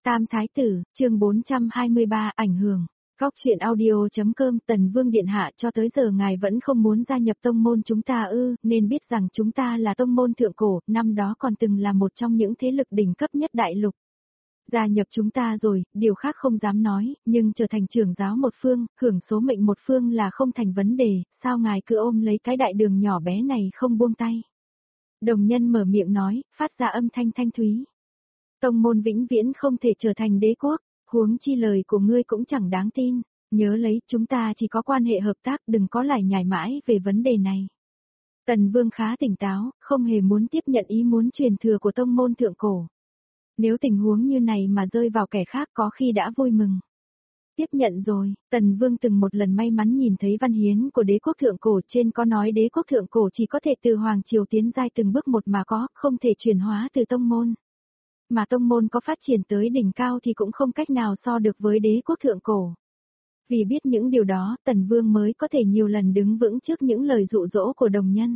Tam Thái Tử, chương 423, ảnh hưởng. Góc chuyện audio.com. Tần Vương Điện Hạ, cho tới giờ ngài vẫn không muốn gia nhập tông môn chúng ta ư? Nên biết rằng chúng ta là tông môn thượng cổ, năm đó còn từng là một trong những thế lực đỉnh cấp nhất đại lục. Gia nhập chúng ta rồi, điều khác không dám nói, nhưng trở thành trưởng giáo một phương, hưởng số mệnh một phương là không thành vấn đề, sao ngài cứ ôm lấy cái đại đường nhỏ bé này không buông tay? Đồng nhân mở miệng nói, phát ra âm thanh thanh thúy. Tông môn vĩnh viễn không thể trở thành đế quốc, huống chi lời của ngươi cũng chẳng đáng tin, nhớ lấy chúng ta chỉ có quan hệ hợp tác, đừng có lải nhải mãi về vấn đề này. Tần Vương khá tỉnh táo, không hề muốn tiếp nhận ý muốn truyền thừa của tông môn thượng cổ. Nếu tình huống như này mà rơi vào kẻ khác có khi đã vui mừng. Tiếp nhận rồi, Tần Vương từng một lần may mắn nhìn thấy văn hiến của đế quốc thượng cổ, trên có nói đế quốc thượng cổ chỉ có thể từ hoàng triều tiến giai từng bước một mà có, không thể chuyển hóa từ tông môn. Mà tông môn có phát triển tới đỉnh cao thì cũng không cách nào so được với đế quốc thượng cổ. Vì biết những điều đó, Tần Vương mới có thể nhiều lần đứng vững trước những lời dụ dỗ của đồng nhân.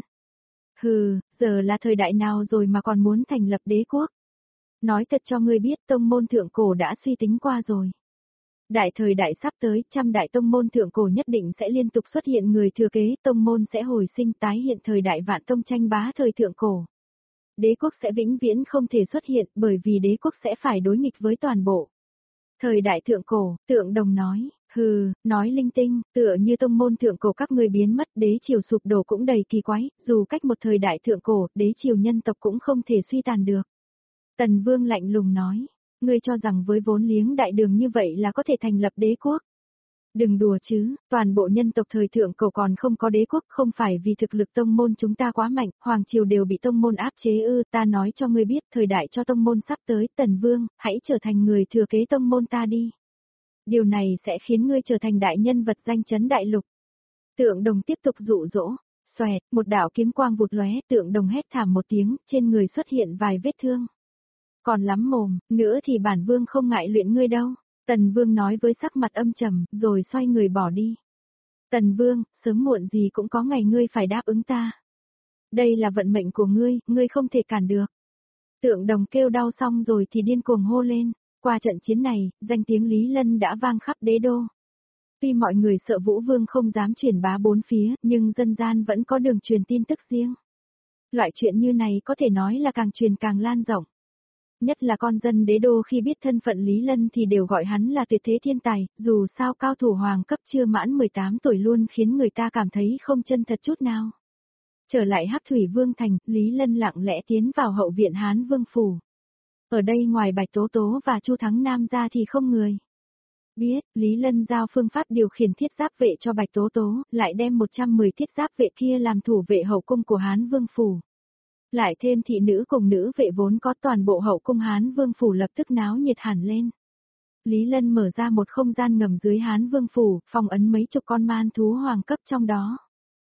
Hừ, giờ là thời đại nào rồi mà còn muốn thành lập đế quốc? Nói thật cho ngươi biết, tông môn thượng cổ đã suy tính qua rồi. Đại thời đại sắp tới, trăm đại tông môn thượng cổ nhất định sẽ liên tục xuất hiện người thừa kế, tông môn sẽ hồi sinh tái hiện thời đại vạn tông tranh bá thời thượng cổ. Đế quốc sẽ vĩnh viễn không thể xuất hiện bởi vì đế quốc sẽ phải đối nghịch với toàn bộ. Thời đại thượng cổ, Tượng Đồng nói, hừ, nói linh tinh, tựa như tông môn thượng cổ các ngươi biến mất, đế triều sụp đổ cũng đầy kỳ quái, dù cách một thời đại thượng cổ, đế triều nhân tộc cũng không thể suy tàn được. Tần Vương lạnh lùng nói, ngươi cho rằng với vốn liếng đại đường như vậy là có thể thành lập đế quốc. Đừng đùa chứ, toàn bộ nhân tộc thời thượng cổ còn không có đế quốc, không phải vì thực lực tông môn chúng ta quá mạnh, hoàng triều đều bị tông môn áp chế ư? Ta nói cho ngươi biết, thời đại cho tông môn sắp tới, Tần Vương, hãy trở thành người thừa kế tông môn ta đi. Điều này sẽ khiến ngươi trở thành đại nhân vật danh chấn đại lục. Tượng Đồng tiếp tục dụ dỗ, xoẹt, một đạo kiếm quang vụt lóe, Tượng Đồng hét thảm một tiếng, trên người xuất hiện vài vết thương. Còn lắm mồm, nữa thì bản vương không ngại luyện ngươi đâu. Tần Vương nói với sắc mặt âm trầm, rồi xoay người bỏ đi. Tần Vương, sớm muộn gì cũng có ngày ngươi phải đáp ứng ta. Đây là vận mệnh của ngươi không thể cản được. Tượng Đồng kêu đau xong rồi thì điên cuồng hô lên. Qua trận chiến này, danh tiếng Lý Lân đã vang khắp đế đô. Tuy mọi người sợ Vũ Vương không dám truyền bá bốn phía, nhưng dân gian vẫn có đường truyền tin tức riêng. Loại chuyện như này có thể nói là càng truyền càng lan rộng. Nhất là con dân đế đô khi biết thân phận Lý Lân thì đều gọi hắn là tuyệt thế thiên tài, dù sao cao thủ hoàng cấp chưa mãn 18 tuổi luôn khiến người ta cảm thấy không chân thật chút nào. Trở lại Hắc Thủy Vương Thành, Lý Lân lặng lẽ tiến vào hậu viện Hán Vương Phủ. Ở đây ngoài Bạch Tố Tố và Chu Thắng Nam ra thì không người. Biết, Lý Lân giao phương pháp điều khiển thiết giáp vệ cho Bạch Tố Tố, lại đem 110 thiết giáp vệ kia làm thủ vệ hậu cung của Hán Vương Phủ. Lại thêm thị nữ cùng nữ vệ vốn có, toàn bộ hậu cung Hán Vương Phủ lập tức náo nhiệt hẳn lên. Lý Lân mở ra một không gian ngầm dưới Hán Vương Phủ, phong ấn mấy chục con man thú hoàng cấp trong đó.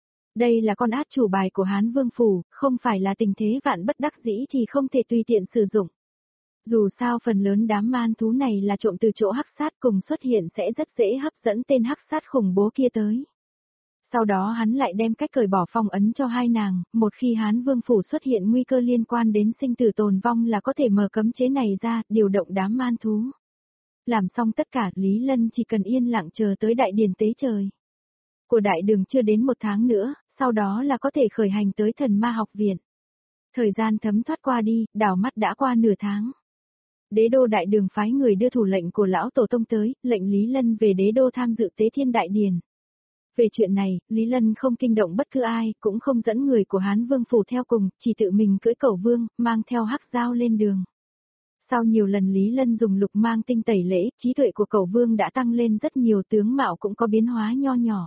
Đây là con át chủ bài của Hán Vương Phủ, không phải là tình thế vạn bất đắc dĩ thì không thể tùy tiện sử dụng. Dù sao phần lớn đám man thú này là trộm từ chỗ hắc sát cùng xuất hiện sẽ rất dễ hấp dẫn tên hắc sát khủng bố kia tới. Sau đó hắn lại đem cách cởi bỏ phong ấn cho hai nàng, một khi Hán Vương Phủ xuất hiện nguy cơ liên quan đến sinh tử tồn vong là có thể mở cấm chế này ra, điều động đám man thú. Làm xong tất cả, Lý Lân chỉ cần yên lặng chờ tới đại điển tế trời. Của đại đường chưa đến 1 tháng nữa, sau đó là có thể khởi hành tới Thần Ma Học Viện. Thời gian thấm thoát qua đi, đảo mắt đã qua nửa tháng. Đế đô đại đường phái người đưa thủ lệnh của lão tổ tông tới, lệnh Lý Lân về đế đô tham dự tế thiên đại điển. Về chuyện này, Lý Lân không kinh động bất cứ ai, cũng không dẫn người của Hán Vương Phủ theo cùng, chỉ tự mình cưỡi cẩu vương, mang theo hắc dao lên đường. Sau nhiều lần Lý Lân dùng lục mang tinh tẩy lễ, trí tuệ của cẩu vương đã tăng lên rất nhiều, tướng mạo cũng có biến hóa nho nhỏ.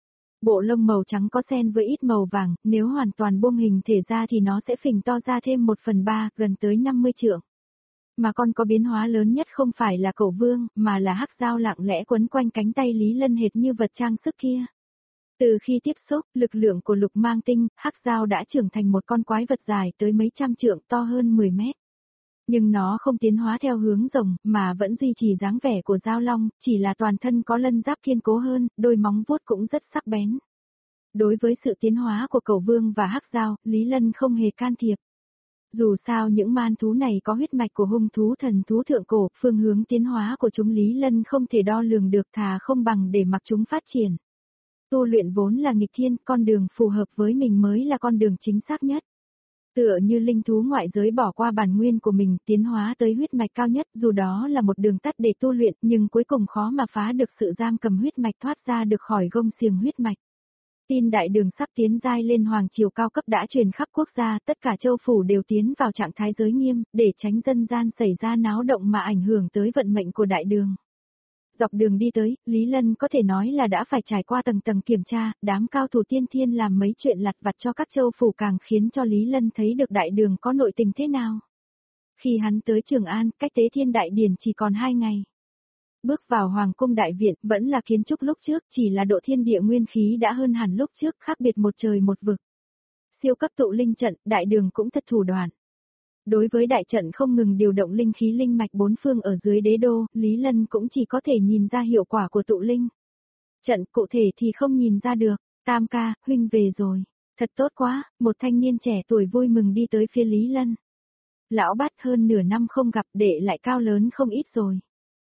Bộ lông màu trắng có xen với ít màu vàng, nếu hoàn toàn buông hình thể ra thì nó sẽ phình to ra thêm 1/3, gần tới 50 trượng. Mà con có biến hóa lớn nhất không phải là cẩu vương, mà là hắc dao lặng lẽ quấn quanh cánh tay Lý Lân hệt như vật trang sức kia. Từ khi tiếp xúc, lực lượng của lục mang tinh, hắc dao đã trưởng thành một con quái vật dài tới mấy trăm trượng, to hơn 10 mét. Nhưng nó không tiến hóa theo hướng rồng, mà vẫn duy trì dáng vẻ của dao long, chỉ là toàn thân có lân giáp kiên cố hơn, đôi móng vuốt cũng rất sắc bén. Đối với sự tiến hóa của cẩu vương và hắc dao, Lý Lân không hề can thiệp. Dù sao những man thú này có huyết mạch của hung thú thần thú thượng cổ, phương hướng tiến hóa của chúng Lý Lân không thể đo lường được, thà không bằng để mặc chúng phát triển. Tu luyện vốn là nghịch thiên, con đường phù hợp với mình mới là con đường chính xác nhất. Tựa như linh thú ngoại giới bỏ qua bản nguyên của mình, tiến hóa tới huyết mạch cao nhất, dù đó là một đường tắt để tu luyện, nhưng cuối cùng khó mà phá được sự giam cầm huyết mạch, thoát ra được khỏi gông xiềng huyết mạch. Tin đại đường sắp tiến giai lên hoàng triều cao cấp đã truyền khắp quốc gia, tất cả châu phủ đều tiến vào trạng thái giới nghiêm, để tránh dân gian xảy ra náo động mà ảnh hưởng tới vận mệnh của đại đường. Dọc đường đi tới, Lý Lân có thể nói là đã phải trải qua tầng tầng kiểm tra, đám cao thủ tiên thiên làm mấy chuyện lặt vặt cho các châu phủ càng khiến cho Lý Lân thấy được đại đường có nội tình thế nào. Khi hắn tới Trường An, cách Tế Thiên Đại Điển chỉ còn 2 ngày. Bước vào Hoàng cung đại viện, vẫn là kiến trúc lúc trước, chỉ là độ thiên địa nguyên khí đã hơn hẳn lúc trước, khác biệt một trời một vực. Siêu cấp tụ linh trận, đại đường cũng thật thủ đoạn. Đối với đại trận không ngừng điều động linh khí linh mạch bốn phương ở dưới đế đô, Lý Lân cũng chỉ có thể nhìn ra hiệu quả của tụ linh. Trận cụ thể thì không nhìn ra được. Tam ca, huynh về rồi. Thật tốt quá, một thanh niên trẻ tuổi vui mừng đi tới phía Lý Lân. Lão Bát hơn nửa năm không gặp, đệ lại cao lớn không ít rồi.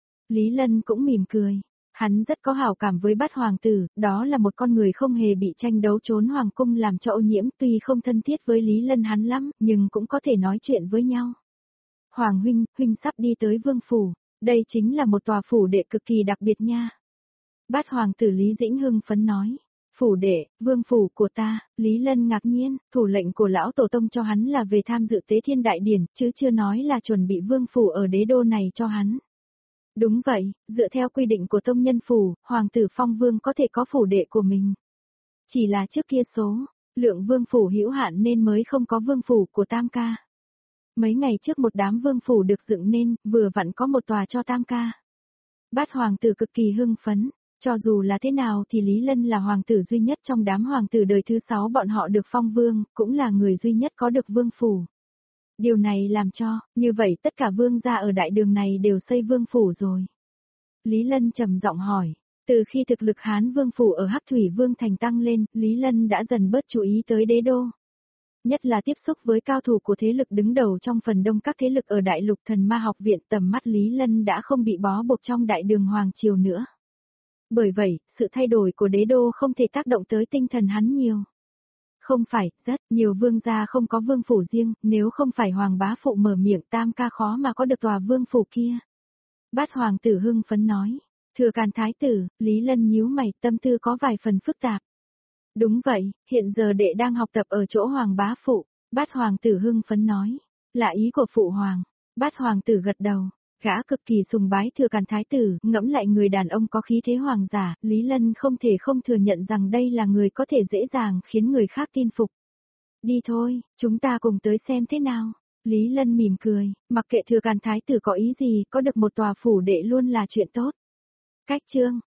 Lý Lân cũng mỉm cười. Hắn rất có hảo cảm với Bát hoàng tử, đó là một con người không hề bị tranh đấu trốn hoàng cung làm cho ô nhiễm, tuy không thân thiết với Lý Lân hắn lắm, nhưng cũng có thể nói chuyện với nhau. Hoàng huynh, huynh sắp đi tới vương phủ, đây chính là một tòa phủ đệ cực kỳ đặc biệt nha. Bát hoàng tử Lý Dĩnh hưng phấn nói. Phủ đệ, vương phủ của ta, Lý Lân ngạc nhiên, thủ lệnh của lão tổ tông cho hắn là về tham dự Tế Thiên Đại Điển, chứ chưa nói là chuẩn bị vương phủ ở đế đô này cho hắn. Đúng vậy, dựa theo quy định của tông nhân phủ, hoàng tử phong vương có thể có phủ đệ của mình. Chỉ là trước kia số, lượng vương phủ hữu hạn nên mới không có vương phủ của Tam ca. Mấy ngày trước một đám vương phủ được dựng nên, vừa vặn có một tòa cho Tam ca. Bát hoàng tử cực kỳ hưng phấn, cho dù là thế nào thì Lý Lân là hoàng tử duy nhất trong đám hoàng tử đời thứ 6 bọn họ được phong vương, cũng là người duy nhất có được vương phủ. Điều này làm cho, như vậy tất cả vương gia ở đại đường này đều xây vương phủ rồi. Lý Lân trầm giọng hỏi, từ khi thực lực Hán vương phủ ở Hắc Thủy Vương Thành tăng lên, Lý Lân đã dần bớt chú ý tới đế đô. Nhất là tiếp xúc với cao thủ của thế lực đứng đầu trong phần đông các thế lực ở đại lục Thần Ma học viện, tầm mắt Lý Lân đã không bị bó buộc trong đại đường hoàng triều nữa. Bởi vậy, sự thay đổi của đế đô không thể tác động tới tinh thần hắn nhiều. Không phải, rất nhiều vương gia không có vương phủ riêng, nếu không phải hoàng bá phụ mở miệng Tam ca khó mà có được tòa vương phủ kia. Bát hoàng tử hưng phấn nói, thừa Càn thái tử, Lý Lân nhíu mày, tâm tư có vài phần phức tạp. Đúng vậy, hiện giờ đệ đang học tập ở chỗ hoàng bá phụ, Bát hoàng tử hưng phấn nói, là ý của phụ hoàng. Bát hoàng tử gật đầu. Gã cực kỳ sùng bái thừa Càn thái tử, ngẫm lại người đàn ông có khí thế hoàng giả, Lý Lân không thể không thừa nhận rằng đây là người có thể dễ dàng khiến người khác tin phục. Đi thôi, chúng ta cùng tới xem thế nào. Lý Lân mỉm cười, mặc kệ thừa Càn thái tử có ý gì, có được một tòa phủ đệ luôn là chuyện tốt. Cách chương